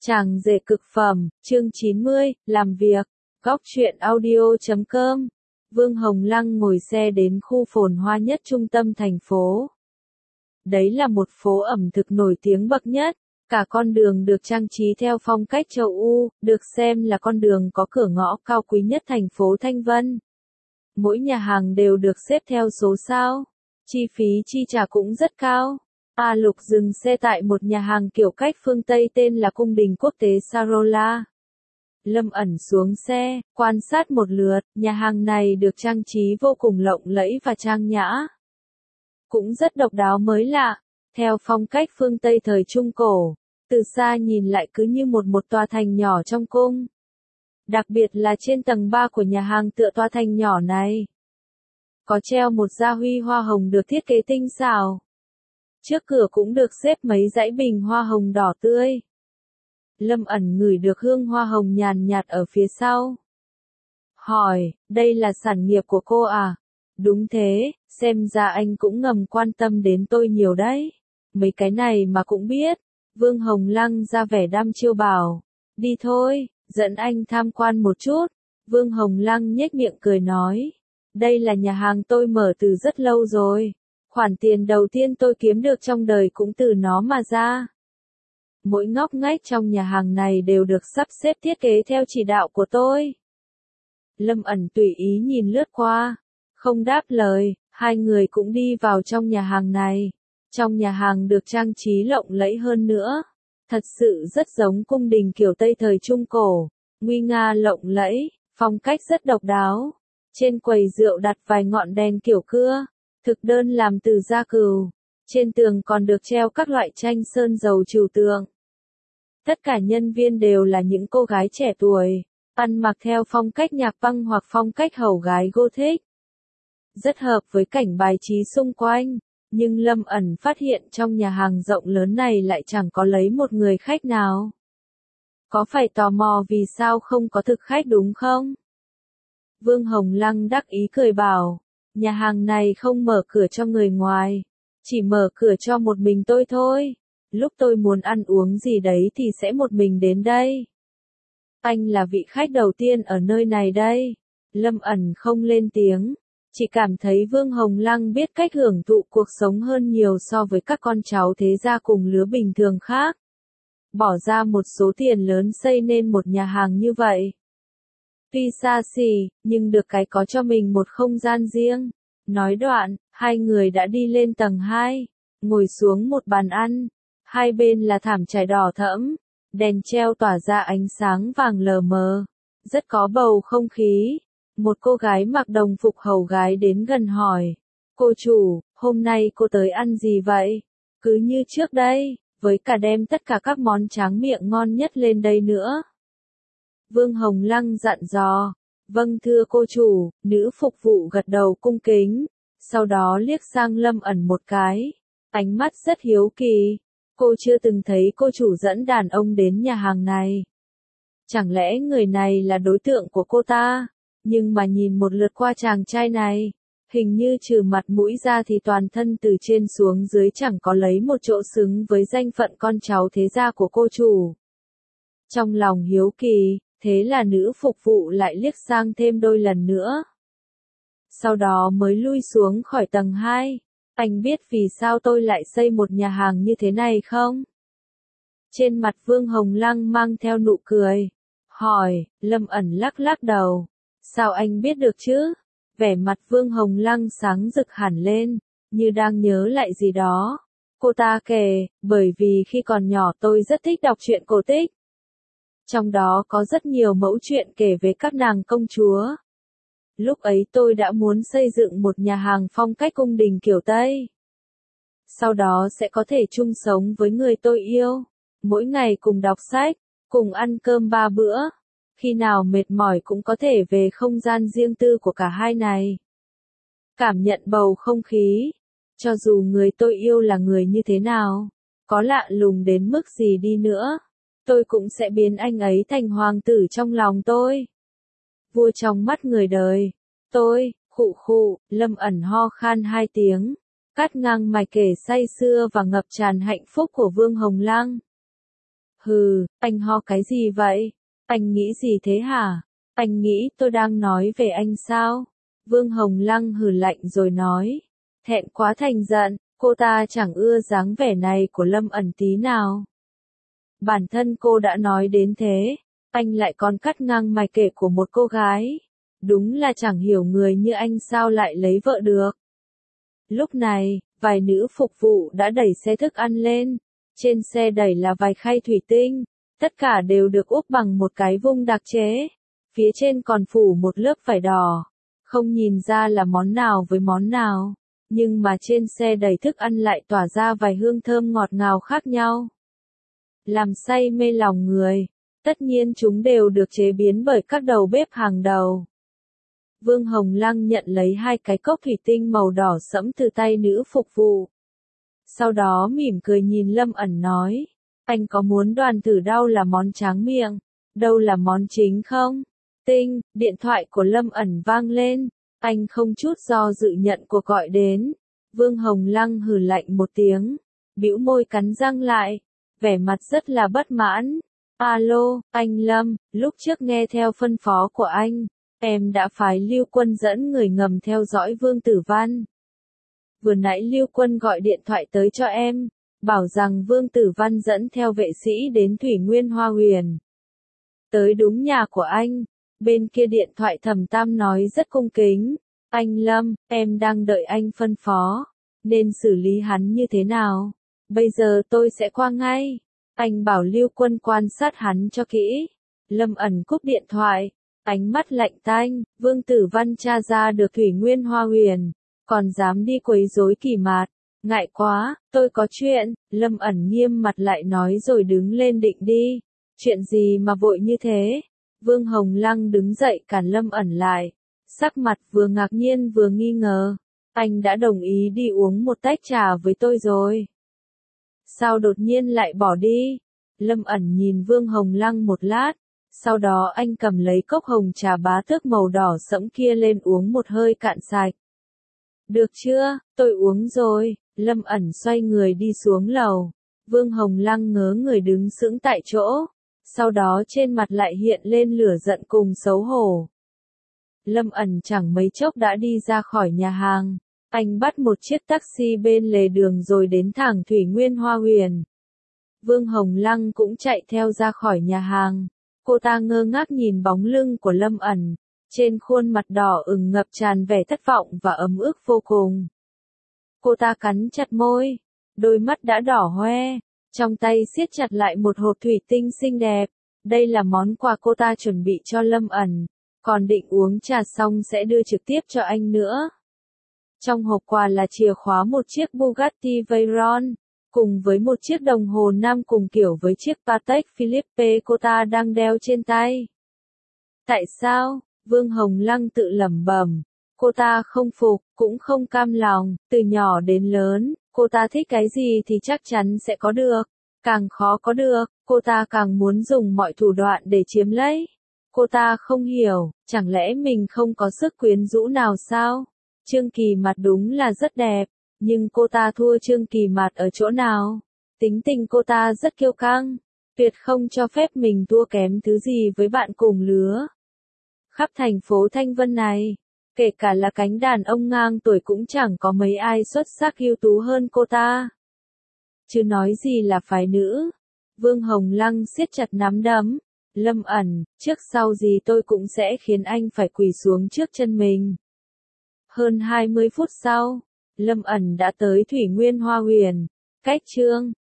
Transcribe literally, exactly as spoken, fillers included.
Chàng rể cực phẩm, chương chín mươi, làm việc, góc truyện audio chấm com. Vương Hồng Lăng ngồi xe đến khu phồn hoa nhất trung tâm thành phố. Đấy là một phố ẩm thực nổi tiếng bậc nhất, cả con đường được trang trí theo phong cách châu Âu, được xem là con đường có cửa ngõ cao quý nhất thành phố Thanh Vân. Mỗi nhà hàng đều được xếp theo số sao, chi phí chi trả cũng rất cao. A Lục dừng xe tại một nhà hàng kiểu cách phương Tây tên là Cung đình Quốc tế Sarola. Lâm ẩn xuống xe, quan sát một lượt, nhà hàng này được trang trí vô cùng lộng lẫy và trang nhã. Cũng rất độc đáo mới lạ, theo phong cách phương Tây thời Trung Cổ, từ xa nhìn lại cứ như một một tòa thành nhỏ trong cung. Đặc biệt là trên tầng ba của nhà hàng tựa tòa thành nhỏ này, có treo một gia huy hoa hồng được thiết kế tinh xảo. Trước cửa cũng được xếp mấy dãy bình hoa hồng đỏ tươi. Lâm ẩn ngửi được hương hoa hồng nhàn nhạt ở phía sau. Hỏi, đây là sản nghiệp của cô à? Đúng thế, xem ra anh cũng ngầm quan tâm đến tôi nhiều đấy. Mấy cái này mà cũng biết. Vương Hồng Lăng ra vẻ đăm chiêu bảo. Đi thôi, dẫn anh tham quan một chút. Vương Hồng Lăng nhếch miệng cười nói. Đây là nhà hàng tôi mở từ rất lâu rồi. Khoản tiền đầu tiên tôi kiếm được trong đời cũng từ nó mà ra. Mỗi ngóc ngách trong nhà hàng này đều được sắp xếp thiết kế theo chỉ đạo của tôi. Lâm ẩn tùy ý nhìn lướt qua, không đáp lời, hai người cũng đi vào trong nhà hàng này. Trong nhà hàng được trang trí lộng lẫy hơn nữa. Thật sự rất giống cung đình kiểu Tây thời Trung Cổ, nguy nga lộng lẫy, phong cách rất độc đáo. Trên quầy rượu đặt vài ngọn đèn kiểu cưa, thực đơn làm từ da cừu. Trên tường còn được treo các loại tranh sơn dầu trừu tượng. Tất cả nhân viên đều là những cô gái trẻ tuổi, ăn mặc theo phong cách nhạc băng hoặc phong cách hầu gái Gothic. Rất hợp với cảnh bài trí xung quanh, nhưng Lâm ẩn phát hiện trong nhà hàng rộng lớn này lại chẳng có lấy một người khách nào. Có phải tò mò vì sao không có thực khách đúng không? Vương Hồng Lăng đắc ý cười bảo. Nhà hàng này không mở cửa cho người ngoài, chỉ mở cửa cho một mình tôi thôi. Lúc tôi muốn ăn uống gì đấy thì sẽ một mình đến đây. Anh là vị khách đầu tiên ở nơi này đây. Lâm ẩn không lên tiếng, chỉ cảm thấy Vương Hồng Lăng biết cách hưởng thụ cuộc sống hơn nhiều so với các con cháu thế gia cùng lứa bình thường khác. Bỏ ra một số tiền lớn xây nên một nhà hàng như vậy. Tuy xa xỉ, nhưng được cái có cho mình một không gian riêng. Nói đoạn, hai người đã đi lên tầng hai, ngồi xuống một bàn ăn. Hai bên là thảm trải đỏ thẫm, đèn treo tỏa ra ánh sáng vàng lờ mờ, rất có bầu không khí. Một cô gái mặc đồng phục hầu gái đến gần hỏi, cô chủ, hôm nay cô tới ăn gì vậy? Cứ như trước đây, với cả đem tất cả các món tráng miệng ngon nhất lên đây nữa. Vương Hồng Lăng dặn dò, vâng thưa cô chủ. Nữ phục vụ gật đầu cung kính, sau đó liếc sang Lâm ẩn một cái, ánh mắt rất hiếu kỳ. Cô chưa từng thấy cô chủ dẫn đàn ông đến nhà hàng này. Chẳng lẽ người này là đối tượng của cô ta? Nhưng mà nhìn một lượt qua chàng trai này, hình như trừ mặt mũi ra thì toàn thân từ trên xuống dưới chẳng có lấy một chỗ xứng với danh phận con cháu thế gia của cô chủ. Trong lòng hiếu kỳ, thế là nữ phục vụ lại liếc sang thêm đôi lần nữa. Sau đó mới lui xuống khỏi tầng hai. Anh biết vì sao tôi lại xây một nhà hàng như thế này không? Trên mặt Vương Hồng Lăng mang theo nụ cười. Hỏi, Lâm ẩn lắc lắc đầu. Sao anh biết được chứ? Vẻ mặt Vương Hồng Lăng sáng rực hẳn lên, như đang nhớ lại gì đó. Cô ta kể, bởi vì khi còn nhỏ tôi rất thích đọc truyện cổ tích. Trong đó có rất nhiều mẫu chuyện kể về các nàng công chúa. Lúc ấy tôi đã muốn xây dựng một nhà hàng phong cách cung đình kiểu Tây. Sau đó sẽ có thể chung sống với người tôi yêu. Mỗi ngày cùng đọc sách, cùng ăn cơm ba bữa. Khi nào mệt mỏi cũng có thể về không gian riêng tư của cả hai này. Cảm nhận bầu không khí. Cho dù người tôi yêu là người như thế nào, có lạ lùng đến mức gì đi nữa, tôi cũng sẽ biến anh ấy thành hoàng tử trong lòng tôi. Vua trong mắt người đời. Tôi, khụ khụ, Lâm ẩn ho khan hai tiếng, cắt ngang mạch kể say sưa và ngập tràn hạnh phúc của Vương Hồng Lăng. Hừ, anh ho cái gì vậy? Anh nghĩ gì thế hả? Anh nghĩ tôi đang nói về anh sao? Vương Hồng Lăng hừ lạnh rồi nói. Thẹn quá thành giận, cô ta chẳng ưa dáng vẻ này của Lâm ẩn tí nào. Bản thân cô đã nói đến thế, anh lại còn cắt ngang mạch kể của một cô gái. Đúng là chẳng hiểu người như anh sao lại lấy vợ được. Lúc này, vài nữ phục vụ đã đẩy xe thức ăn lên. Trên xe đẩy là vài khay thủy tinh, tất cả đều được úp bằng một cái vung đặc chế. Phía trên còn phủ một lớp vải đỏ. Không nhìn ra là món nào với món nào, nhưng mà trên xe đẩy thức ăn lại tỏa ra vài hương thơm ngọt ngào khác nhau. Làm say mê lòng người, tất nhiên chúng đều được chế biến bởi các đầu bếp hàng đầu. Vương Hồng Lăng nhận lấy hai cái cốc thủy tinh màu đỏ sẫm từ tay nữ phục vụ. Sau đó mỉm cười nhìn Lâm ẩn nói, anh có muốn đoàn thử đâu là món tráng miệng, đâu là món chính không? Tinh, điện thoại của Lâm ẩn vang lên, anh không chút do dự nhận cuộc gọi đến. Vương Hồng Lăng hừ lạnh một tiếng, bĩu môi cắn răng lại, vẻ mặt rất là bất mãn. Alo, anh Lâm, lúc trước nghe theo phân phó của anh, em đã phái Lưu Quân dẫn người ngầm theo dõi Vương Tử Văn. Vừa nãy Lưu Quân gọi điện thoại tới cho em, bảo rằng Vương Tử Văn dẫn theo vệ sĩ đến Thủy Nguyên Hoa Huyền. Tới đúng nhà của anh, bên kia điện thoại Thẩm Tam nói rất cung kính, anh Lâm, em đang đợi anh phân phó, nên xử lý hắn như thế nào? Bây giờ tôi sẽ qua ngay. Anh bảo Lưu Quân quan sát hắn cho kỹ. Lâm ẩn cúp điện thoại, ánh mắt lạnh tanh, Vương Tử Văn tra ra được Thủy Nguyên Hoa Huyền, còn dám đi quấy rối Kỳ Mạt, ngại quá, tôi có chuyện. Lâm ẩn nghiêm mặt lại nói rồi đứng lên định đi. Chuyện gì mà vội như thế? Vương Hồng Lăng đứng dậy cản Lâm ẩn lại, sắc mặt vừa ngạc nhiên vừa nghi ngờ. Anh đã đồng ý đi uống một tách trà với tôi rồi. Sao đột nhiên lại bỏ đi? Lâm ẩn nhìn Vương Hồng Lăng một lát, sau đó anh cầm lấy cốc hồng trà bá tước màu đỏ sẫm kia lên uống một hơi cạn sạch. Được chưa, tôi uống rồi. Lâm ẩn xoay người đi xuống lầu. Vương Hồng Lăng ngớ người đứng sững tại chỗ, sau đó trên mặt lại hiện lên lửa giận cùng xấu hổ. Lâm ẩn chẳng mấy chốc đã đi ra khỏi nhà hàng. Anh bắt một chiếc taxi bên lề đường rồi đến thẳng Thủy Nguyên Hoa Huyền. Vương Hồng Lăng cũng chạy theo ra khỏi nhà hàng. Cô ta ngơ ngác nhìn bóng lưng của Lâm ẩn, trên khuôn mặt đỏ ửng ngập tràn vẻ thất vọng và ấm ức vô cùng. Cô ta cắn chặt môi, đôi mắt đã đỏ hoe, trong tay siết chặt lại một hộp thủy tinh xinh đẹp. Đây là món quà cô ta chuẩn bị cho Lâm ẩn, còn định uống trà xong sẽ đưa trực tiếp cho anh nữa. Trong hộp quà là chìa khóa một chiếc Bugatti Veyron, cùng với một chiếc đồng hồ nam cùng kiểu với chiếc Patek Philippe cô ta đang đeo trên tay. Tại sao? Vương Hồng Lăng tự lẩm bẩm. Cô ta không phục, cũng không cam lòng, từ nhỏ đến lớn, cô ta thích cái gì thì chắc chắn sẽ có được. Càng khó có được, cô ta càng muốn dùng mọi thủ đoạn để chiếm lấy. Cô ta không hiểu, chẳng lẽ mình không có sức quyến rũ nào sao? Trương Kỳ Mạt đúng là rất đẹp, nhưng cô ta thua Trương Kỳ Mạt ở chỗ nào? Tính tình cô ta rất kiêu căng, tuyệt không cho phép mình thua kém thứ gì với bạn cùng lứa. Khắp thành phố Thanh Vân này, kể cả là cánh đàn ông ngang tuổi cũng chẳng có mấy ai xuất sắc ưu tú hơn cô ta. Chứ nói gì là phái nữ. Vương Hồng Lăng siết chặt nắm đấm. Lâm ẩn, trước sau gì tôi cũng sẽ khiến anh phải quỳ xuống trước chân mình. Hơn hai mươi phút sau, Lâm ẩn đã tới Thủy Nguyên Hoa Huyền. Cách chương